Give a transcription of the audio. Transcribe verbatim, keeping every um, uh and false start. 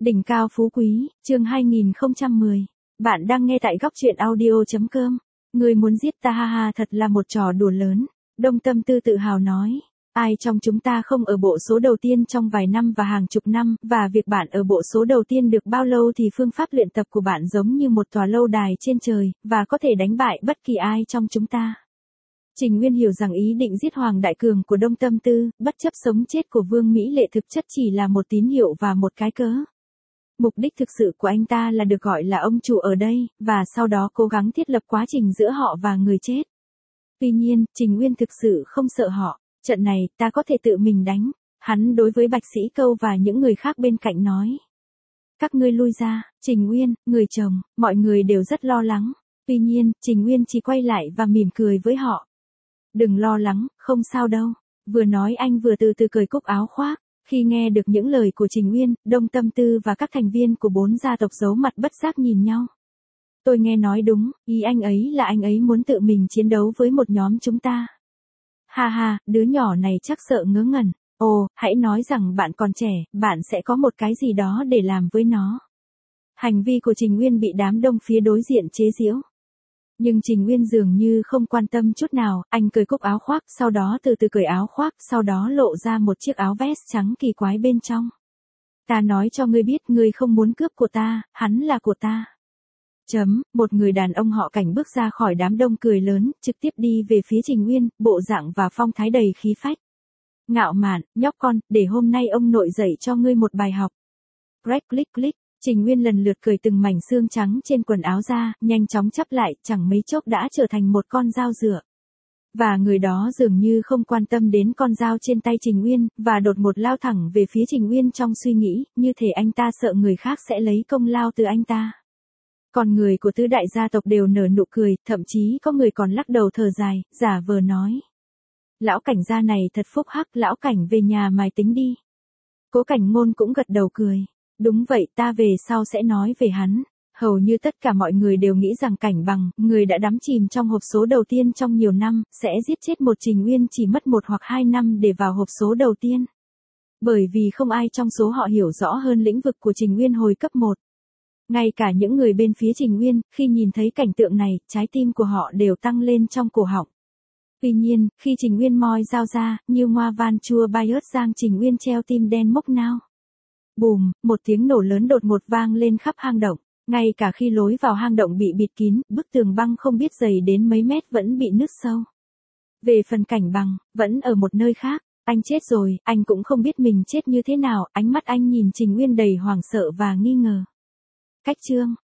Đỉnh cao phú quý, chương hai nghìn không trăm mười. Bạn đang nghe tại góc truyện audio.com. Người muốn giết ta ha ha thật là một trò đùa lớn. Đông Tâm Tư tự hào nói. Ai trong chúng ta không ở bộ số đầu tiên trong vài năm và hàng chục năm, và việc bạn ở bộ số đầu tiên được bao lâu thì phương pháp luyện tập của bạn giống như một tòa lâu đài trên trời, và có thể đánh bại bất kỳ ai trong chúng ta. Trình Nguyên hiểu rằng ý định giết Hoàng Đại Cường của Đông Tâm Tư, bất chấp sống chết của Vương Mỹ Lệ thực chất chỉ là một tín hiệu và một cái cớ. Mục đích thực sự của anh ta là được gọi là ông chủ ở đây, và sau đó cố gắng thiết lập quá trình giữa họ và người chết. Tuy nhiên, Trình Nguyên thực sự không sợ họ. Trận này, ta có thể tự mình đánh. Hắn đối với Bạch Sĩ Câu và những người khác bên cạnh nói. Các ngươi lui ra. Trình Nguyên, người chồng, mọi người đều rất lo lắng. Tuy nhiên, Trình Nguyên chỉ quay lại và mỉm cười với họ. Đừng lo lắng, không sao đâu. Vừa nói anh vừa từ từ cởi cúc áo khoác. Khi nghe được những lời của Trình Nguyên, Đông Tâm Tư và các thành viên của bốn gia tộc giấu mặt bất giác nhìn nhau. Tôi nghe nói đúng, ý anh ấy là anh ấy muốn tự mình chiến đấu với một nhóm chúng ta. Ha ha, đứa nhỏ này chắc sợ ngớ ngẩn. Ồ, hãy nói rằng bạn còn trẻ, bạn sẽ có một cái gì đó để làm với nó. Hành vi của Trình Nguyên bị đám đông phía đối diện chế giễu. Nhưng Trình Nguyên dường như không quan tâm chút nào, anh cởi cúc áo khoác, sau đó từ từ cởi áo khoác, sau đó lộ ra một chiếc áo vest trắng kỳ quái bên trong. Ta nói cho ngươi biết, ngươi không muốn cướp của ta, hắn là của ta. Chấm, một người đàn ông họ Cảnh bước ra khỏi đám đông cười lớn, trực tiếp đi về phía Trình Nguyên, bộ dạng và phong thái đầy khí phách. Ngạo mạn, nhóc con, để hôm nay ông nội dạy cho ngươi một bài học. Click click click. Trình Nguyên lần lượt cởi từng mảnh xương trắng trên quần áo ra, nhanh chóng chắp lại, chẳng mấy chốc đã trở thành một con dao rửa. Và người đó dường như không quan tâm đến con dao trên tay Trình Nguyên, và đột ngột lao thẳng về phía Trình Nguyên trong suy nghĩ, như thể anh ta sợ người khác sẽ lấy công lao từ anh ta. Còn người của tứ đại gia tộc đều nở nụ cười, thậm chí có người còn lắc đầu thở dài, giả vờ nói. Lão Cảnh gia này thật phúc hắc, lão Cảnh về nhà mài tính đi. Cố Cảnh Ngôn cũng gật đầu cười. Đúng vậy, ta về sau sẽ nói về hắn. Hầu như tất cả mọi người đều nghĩ rằng Cảnh Bằng, người đã đắm chìm trong hộp số đầu tiên trong nhiều năm, sẽ giết chết một Trình Nguyên chỉ mất một hoặc hai năm để vào hộp số đầu tiên. Bởi vì không ai trong số họ hiểu rõ hơn lĩnh vực của Trình Nguyên hồi cấp một. Ngay cả những người bên phía Trình Nguyên, khi nhìn thấy cảnh tượng này, trái tim của họ đều tăng lên trong cổ họng. Tuy nhiên, khi Trình Nguyên moi dao ra, như ngoa van chua biot giang Trình Nguyên treo tim đen mốc nao. Bùm, một tiếng nổ lớn đột ngột vang lên khắp hang động. Ngay cả khi lối vào hang động bị bịt kín, bức tường băng không biết dày đến mấy mét vẫn bị nứt sâu. Về phần Cảnh Bằng, vẫn ở một nơi khác. Anh chết rồi, anh cũng không biết mình chết như thế nào, ánh mắt anh nhìn Trình Nguyên đầy hoảng sợ và nghi ngờ. Cách chương,